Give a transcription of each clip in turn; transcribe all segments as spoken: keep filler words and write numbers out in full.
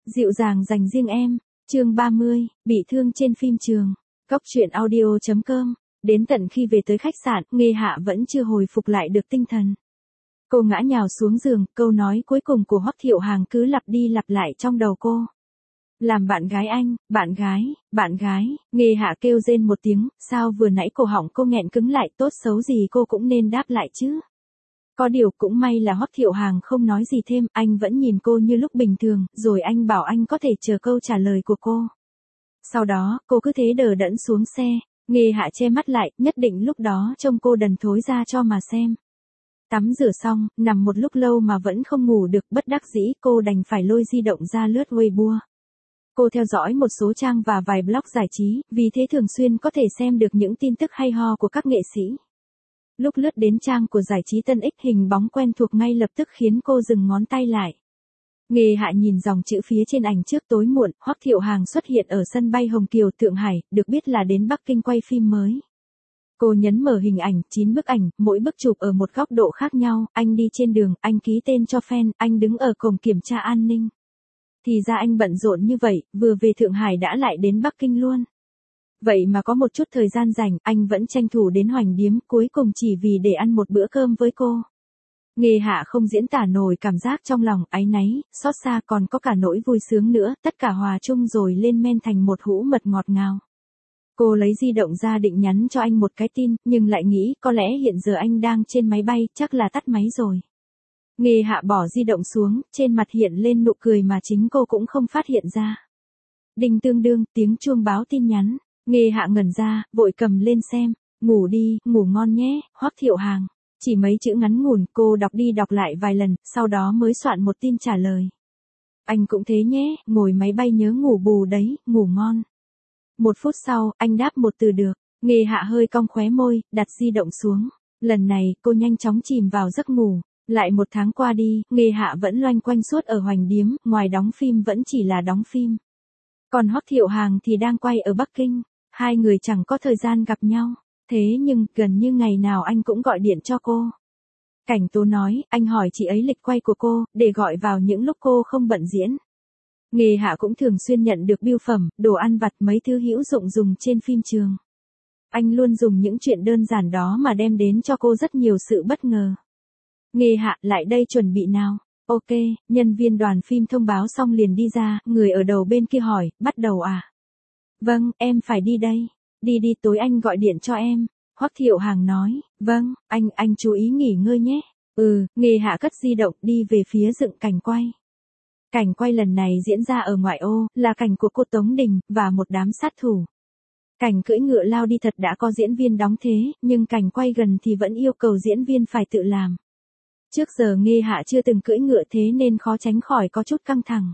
Dịu dàng dành riêng em, chương ba mươi, bị thương trên phim trường. Góc truyện audio chấm com. Đến tận khi về tới khách sạn, Nghê Hạ vẫn chưa hồi phục lại được tinh thần. Cô ngã nhào xuống giường, câu nói cuối cùng của Hoắc Thiệu Hàng cứ lặp đi lặp lại trong đầu cô. Làm bạn gái anh, bạn gái, bạn gái, Nghê Hạ kêu rên một tiếng, sao vừa nãy cổ họng cô nghẹn cứng lại, tốt xấu gì cô cũng nên đáp lại chứ. Có điều cũng may là Hoắc Thiệu Hàng không nói gì thêm, anh vẫn nhìn cô như lúc bình thường, rồi anh bảo anh có thể chờ câu trả lời của cô. Sau đó, cô cứ thế đờ đẫn xuống xe, Nghê Hạ che mắt lại, nhất định lúc đó trông cô đần thối ra cho mà xem. Tắm rửa xong, nằm một lúc lâu mà vẫn không ngủ được, bất đắc dĩ cô đành phải lôi di động ra lướt Weibo. Cô theo dõi một số trang và vài blog giải trí, vì thế thường xuyên có thể xem được những tin tức hay ho của các nghệ sĩ. Lúc lướt đến trang của giải trí Tân X, hình bóng quen thuộc ngay lập tức khiến cô dừng ngón tay lại. Nghê Hạ nhìn dòng chữ phía trên ảnh trước. Tối muộn, Hoắc Thiệu Hàng xuất hiện ở sân bay Hồng Kiều, Thượng Hải, được biết là đến Bắc Kinh quay phim mới. Cô nhấn mở hình ảnh, chín bức ảnh, mỗi bức chụp ở một góc độ khác nhau, anh đi trên đường, anh ký tên cho fan, anh đứng ở cổng kiểm tra an ninh. Thì ra anh bận rộn như vậy, vừa về Thượng Hải đã lại đến Bắc Kinh luôn. Vậy mà có một chút thời gian rảnh, anh vẫn tranh thủ đến Hoành Điếm, cuối cùng chỉ vì để ăn một bữa cơm với cô. Nghê Hạ không diễn tả nổi cảm giác trong lòng, áy náy, xót xa, còn có cả nỗi vui sướng nữa, tất cả hòa chung rồi lên men thành một hũ mật ngọt ngào. Cô lấy di động ra định nhắn cho anh một cái tin, nhưng lại nghĩ có lẽ hiện giờ anh đang trên máy bay, chắc là tắt máy rồi. Nghê Hạ bỏ di động xuống, trên mặt hiện lên nụ cười mà chính cô cũng không phát hiện ra. Đinh tương đương, tiếng chuông báo tin nhắn. Nghê Hạ ngẩn ra, vội cầm lên xem. Ngủ đi, ngủ ngon nhé, Hoắc Thiệu Hàng. Chỉ mấy chữ ngắn ngủn, cô đọc đi đọc lại vài lần, sau đó mới soạn một tin trả lời. Anh cũng thế nhé, ngồi máy bay nhớ ngủ bù đấy, ngủ ngon. Một phút sau, anh đáp một từ được. Nghê Hạ hơi cong khóe môi, đặt di động xuống. Lần này, cô nhanh chóng chìm vào giấc ngủ. Lại một tháng qua đi, Nghê Hạ vẫn loanh quanh suốt ở Hoành Điếm, ngoài đóng phim vẫn chỉ là đóng phim. Còn Hoắc Thiệu Hàng thì đang quay ở Bắc Kinh. Hai người chẳng có thời gian gặp nhau. Thế nhưng, gần như ngày nào anh cũng gọi điện cho cô. Cảnh Tố nói, anh hỏi chị ấy lịch quay của cô, để gọi vào những lúc cô không bận diễn. Nghê Hạ cũng thường xuyên nhận được bưu phẩm, đồ ăn vặt, mấy thứ hữu dụng dùng trên phim trường. Anh luôn dùng những chuyện đơn giản đó mà đem đến cho cô rất nhiều sự bất ngờ. Nghê Hạ, lại đây chuẩn bị nào. Ok, nhân viên đoàn phim thông báo xong liền đi ra, người ở đầu bên kia hỏi, bắt đầu à? Vâng, em phải đi đây. Đi đi, tối anh gọi điện cho em. Hoắc Thiệu Hàng nói, vâng, anh, anh chú ý nghỉ ngơi nhé. Ừ, Nghê Hạ cất di động đi về phía dựng cảnh quay. Cảnh quay lần này diễn ra ở ngoại ô, là cảnh của cô Tống Đình, và một đám sát thủ. Cảnh cưỡi ngựa lao đi thật đã có diễn viên đóng thế, nhưng cảnh quay gần thì vẫn yêu cầu diễn viên phải tự làm. Trước giờ Nghê Hạ chưa từng cưỡi ngựa thế nên khó tránh khỏi có chút căng thẳng.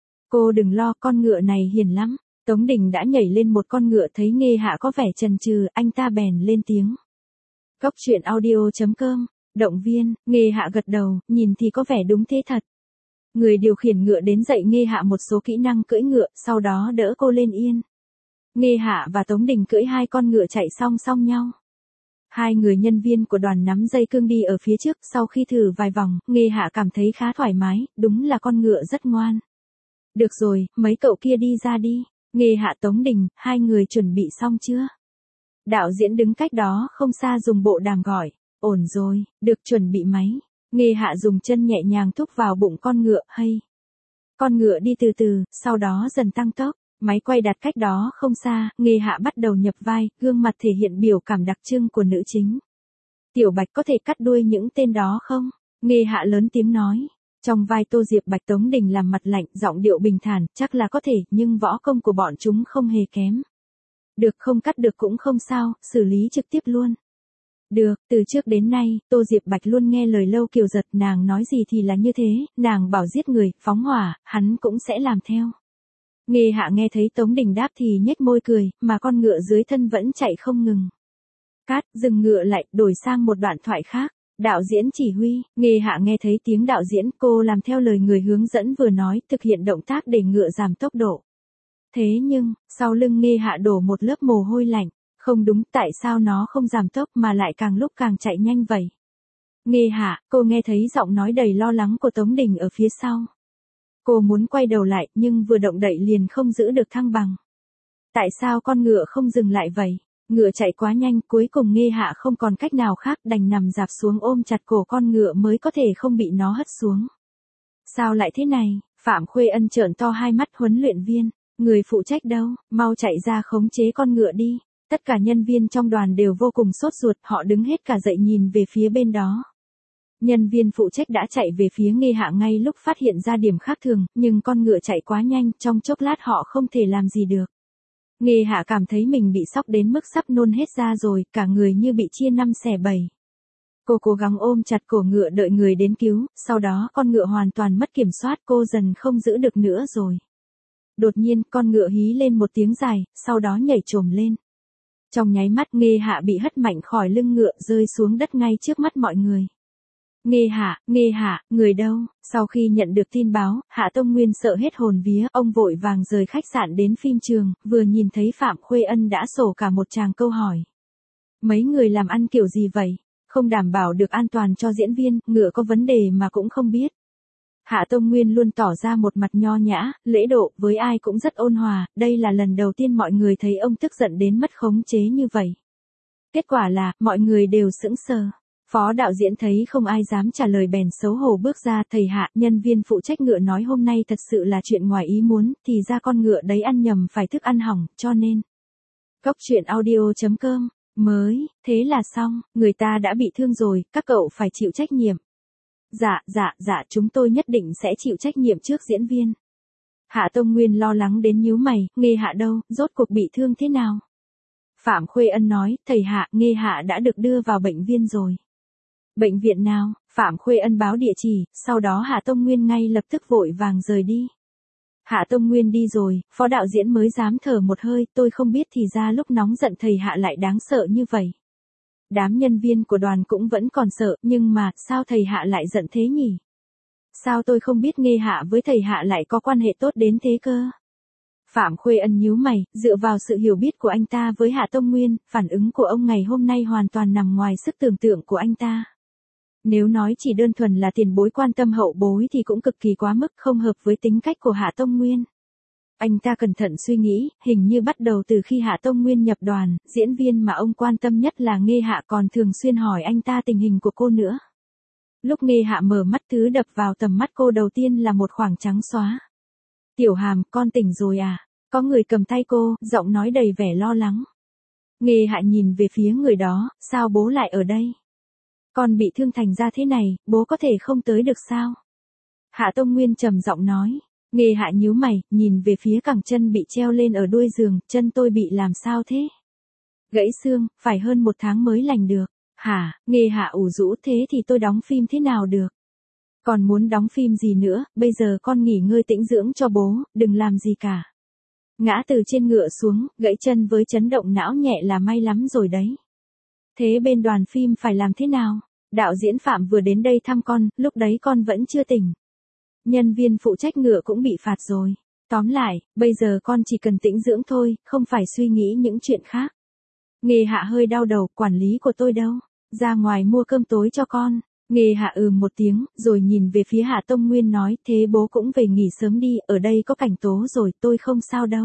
Cô đừng lo, con ngựa này hiền lắm. Tống Đình đã nhảy lên một con ngựa, thấy Nghê Hạ có vẻ chần chừ, anh ta bèn lên tiếng. Góc truyện audio chấm com, động viên. Nghê Hạ gật đầu, nhìn thì có vẻ đúng thế thật. Người điều khiển ngựa đến dạy Nghê Hạ một số kỹ năng cưỡi ngựa, sau đó đỡ cô lên yên. Nghê Hạ và Tống Đình cưỡi hai con ngựa chạy song song nhau. Hai người nhân viên của đoàn nắm dây cương đi ở phía trước, sau khi thử vài vòng, Nghê Hạ cảm thấy khá thoải mái, đúng là con ngựa rất ngoan. Được rồi, mấy cậu kia đi ra đi. Nghê Hạ, Tống Đình, hai người chuẩn bị xong chưa? Đạo diễn đứng cách đó không xa dùng bộ đàm gọi. Ổn rồi, được, chuẩn bị máy. Nghê Hạ dùng chân nhẹ nhàng thúc vào bụng con ngựa, hay. Con ngựa đi từ từ, sau đó dần tăng tốc. Máy quay đặt cách đó không xa, Nghê Hạ bắt đầu nhập vai, gương mặt thể hiện biểu cảm đặc trưng của nữ chính. Tiểu Bạch có thể cắt đuôi những tên đó không? Nghê Hạ lớn tiếng nói. Trong vai Tô Diệp Bạch, Tống Đình làm mặt lạnh, giọng điệu bình thản, chắc là có thể, nhưng võ công của bọn chúng không hề kém. Được, không cắt được cũng không sao, xử lý trực tiếp luôn. Được, từ trước đến nay, Tô Diệp Bạch luôn nghe lời Lâu Kiều Giật, nàng nói gì thì là như thế, nàng bảo giết người, phóng hỏa, hắn cũng sẽ làm theo. Nghê Hạ nghe thấy Tống Đình đáp thì nhếch môi cười, mà con ngựa dưới thân vẫn chạy không ngừng. Cát, dừng ngựa lại, đổi sang một đoạn thoại khác. Đạo diễn chỉ huy. Nghê Hạ nghe thấy tiếng đạo diễn, cô làm theo lời người hướng dẫn vừa nói, thực hiện động tác để ngựa giảm tốc độ. Thế nhưng, sau lưng Nghê Hạ đổ một lớp mồ hôi lạnh. Không đúng, tại sao nó không giảm tốc mà lại càng lúc càng chạy nhanh vậy? Nghê Hạ, cô nghe thấy giọng nói đầy lo lắng của Tống Đình ở phía sau. Cô muốn quay đầu lại, nhưng vừa động đậy liền không giữ được thăng bằng. Tại sao con ngựa không dừng lại vậy? Ngựa chạy quá nhanh, cuối cùng Nghê Hạ không còn cách nào khác, đành nằm dạp xuống ôm chặt cổ con ngựa mới có thể không bị nó hất xuống. Sao lại thế này? Phạm Khuê Ân trợn to hai mắt. Huấn luyện viên, người phụ trách đâu, mau chạy ra khống chế con ngựa đi. Tất cả nhân viên trong đoàn đều vô cùng sốt ruột, họ đứng hết cả dậy nhìn về phía bên đó. Nhân viên phụ trách đã chạy về phía Nghê Hạ ngay lúc phát hiện ra điểm khác thường, nhưng con ngựa chạy quá nhanh, trong chốc lát họ không thể làm gì được. Nghê Hạ cảm thấy mình bị sốc đến mức sắp nôn hết ra rồi, cả người như bị chia năm xẻ bảy. Cô cố gắng ôm chặt cổ ngựa đợi người đến cứu, sau đó con ngựa hoàn toàn mất kiểm soát, cô dần không giữ được nữa rồi. Đột nhiên, con ngựa hí lên một tiếng dài, sau đó nhảy chồm lên. Trong nháy mắt Nghê Hạ bị hất mạnh khỏi lưng ngựa rơi xuống đất ngay trước mắt mọi người. Nghê Hạ, Nghê Hạ, người đâu? Sau khi nhận được tin báo, Hạ Tông Nguyên sợ hết hồn vía, ông vội vàng rời khách sạn đến phim trường, vừa nhìn thấy Phạm Khuê Ân đã sổ cả một tràng câu hỏi. Mấy người làm ăn kiểu gì vậy? Không đảm bảo được an toàn cho diễn viên, ngựa có vấn đề mà cũng không biết. Hạ Tông Nguyên luôn tỏ ra một mặt nho nhã, lễ độ, với ai cũng rất ôn hòa, đây là lần đầu tiên mọi người thấy ông tức giận đến mất khống chế như vậy. Kết quả là, mọi người đều sững sờ. Phó đạo diễn thấy không ai dám trả lời bèn xấu hổ bước ra. Thầy Hạ, nhân viên phụ trách ngựa nói hôm nay thật sự là chuyện ngoài ý muốn, thì ra con ngựa đấy ăn nhầm phải thức ăn hỏng, cho nên. Cốc truyện audio chấm com, mới, thế là xong, người ta đã bị thương rồi, các cậu phải chịu trách nhiệm. Dạ, dạ, dạ, chúng tôi nhất định sẽ chịu trách nhiệm trước diễn viên. Hạ Tông Nguyên lo lắng đến nhíu mày, Nghê Hạ đâu, rốt cuộc bị thương thế nào? Phạm Khuê Ân nói, thầy Hạ, Nghê Hạ đã được đưa vào bệnh viện rồi. Bệnh viện nào? Phạm Khuê Ân báo địa chỉ, sau đó Hạ Tông Nguyên ngay lập tức vội vàng rời đi. Hạ Tông Nguyên đi rồi, phó đạo diễn mới dám thở một hơi, tôi không biết thì ra lúc nóng giận thầy Hạ lại đáng sợ như vậy. Đám nhân viên của đoàn cũng vẫn còn sợ, nhưng mà, sao thầy Hạ lại giận thế nhỉ? Sao tôi không biết Nghê Hạ với thầy Hạ lại có quan hệ tốt đến thế cơ? Phạm Khuê Ân nhíu mày, dựa vào sự hiểu biết của anh ta với Hạ Tông Nguyên, phản ứng của ông ngày hôm nay hoàn toàn nằm ngoài sức tưởng tượng của anh ta. Nếu nói chỉ đơn thuần là tiền bối quan tâm hậu bối thì cũng cực kỳ quá mức, không hợp với tính cách của Hạ Tông Nguyên. Anh ta cẩn thận suy nghĩ, hình như bắt đầu từ khi Hạ Tông Nguyên nhập đoàn, diễn viên mà ông quan tâm nhất là Nghê Hạ còn thường xuyên hỏi anh ta tình hình của cô nữa. Lúc Nghê Hạ mở mắt, thứ đập vào tầm mắt cô đầu tiên là một khoảng trắng xóa. Tiểu Hàm, con tỉnh rồi à? Có người cầm tay cô, giọng nói đầy vẻ lo lắng. Nghê Hạ nhìn về phía người đó, sao bố lại ở đây? Con bị thương thành ra thế này, bố có thể không tới được sao? Hạ Tông Nguyên trầm giọng nói. Nghê Hạ nhíu mày, nhìn về phía cẳng chân bị treo lên ở đuôi giường, chân tôi bị làm sao thế? Gãy xương, phải hơn một tháng mới lành được. Hả? Nghê Hạ ủ rũ, thế thì tôi đóng phim thế nào được? Còn muốn đóng phim gì nữa, bây giờ con nghỉ ngơi tĩnh dưỡng cho bố, đừng làm gì cả. Ngã từ trên ngựa xuống, gãy chân với chấn động não nhẹ là may lắm rồi đấy. Thế bên đoàn phim phải làm thế nào? Đạo diễn Phạm vừa đến đây thăm con, lúc đấy con vẫn chưa tỉnh. Nhân viên phụ trách ngựa cũng bị phạt rồi. Tóm lại, bây giờ con chỉ cần tĩnh dưỡng thôi, không phải suy nghĩ những chuyện khác. Nghê Hạ hơi đau đầu, quản lý của tôi đâu? Ra ngoài mua cơm tối cho con. Nghê Hạ ừ một tiếng, rồi nhìn về phía Hạ Tông Nguyên nói, thế bố cũng về nghỉ sớm đi, ở đây có Cảnh Tố rồi, tôi không sao đâu.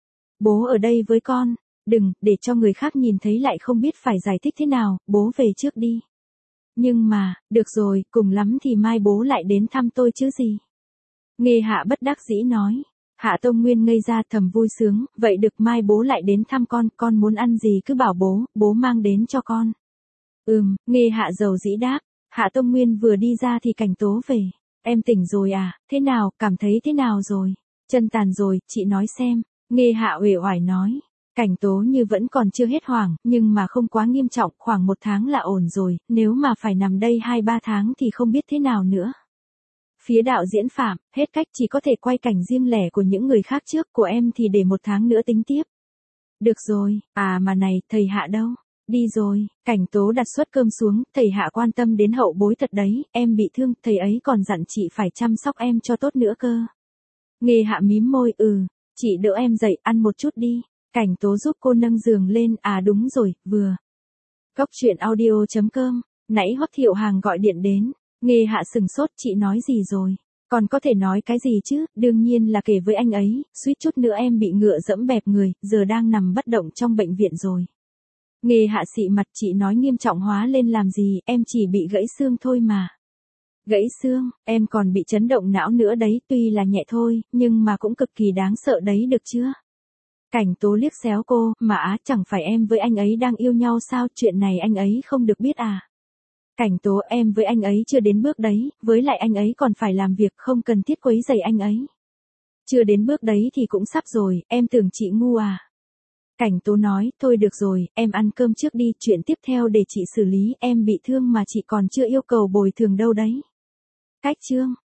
Bố ở đây với con. Đừng, để cho người khác nhìn thấy lại không biết phải giải thích thế nào, bố về trước đi. Nhưng mà, được rồi, cùng lắm thì mai bố lại đến thăm tôi chứ gì. Nghê Hạ bất đắc dĩ nói. Hạ Tông Nguyên ngây ra thầm vui sướng, vậy được mai bố lại đến thăm con, con muốn ăn gì cứ bảo bố, bố mang đến cho con. Ừm, Nghê Hạ giàu dĩ đáp. Hạ Tông Nguyên vừa đi ra thì Cảnh Tố về. Em tỉnh rồi à, thế nào, cảm thấy thế nào rồi? Chân tàn rồi, chị nói xem. Nghê Hạ uể oải nói. Cảnh Tố như vẫn còn chưa hết hoảng, nhưng mà không quá nghiêm trọng, khoảng một tháng là ổn rồi, nếu mà phải nằm đây hai ba tháng thì không biết thế nào nữa. Phía đạo diễn Phạm, hết cách chỉ có thể quay cảnh riêng lẻ của những người khác trước, của em thì để một tháng nữa tính tiếp. Được rồi, à mà này, thầy Hạ đâu? Đi rồi. Cảnh Tố đặt suất cơm xuống, thầy Hạ quan tâm đến hậu bối thật đấy, em bị thương, thầy ấy còn dặn chị phải chăm sóc em cho tốt nữa cơ. Nghê Hạ mím môi, ừ, chị đỡ em dậy, ăn một chút đi. Cảnh Tố giúp cô nâng giường lên, à đúng rồi, vừa. Cốc truyện audio chấm com, nãy Hoắc Thiệu Hàng gọi điện đến, Nghê Hạ sừng sốt, chị nói gì rồi? Còn có thể nói cái gì chứ, đương nhiên là kể với anh ấy, suýt chút nữa em bị ngựa dẫm bẹp người, giờ đang nằm bất động trong bệnh viện rồi. Nghê Hạ xị mặt, chị nói nghiêm trọng hóa lên làm gì, em chỉ bị gãy xương thôi mà. Gãy xương, em còn bị chấn động não nữa đấy, tuy là nhẹ thôi, nhưng mà cũng cực kỳ đáng sợ đấy được chưa? Cảnh Tố liếc xéo cô, mà á, chẳng phải em với anh ấy đang yêu nhau sao, chuyện này anh ấy không được biết à? Cảnh Tố, em với anh ấy chưa đến bước đấy, với lại anh ấy còn phải làm việc, không cần thiết quấy rầy anh ấy. Chưa đến bước đấy thì cũng sắp rồi, em tưởng chị ngu à? Cảnh Tố nói, thôi được rồi, em ăn cơm trước đi, chuyện tiếp theo để chị xử lý, em bị thương mà chị còn chưa yêu cầu bồi thường đâu đấy. Cách chương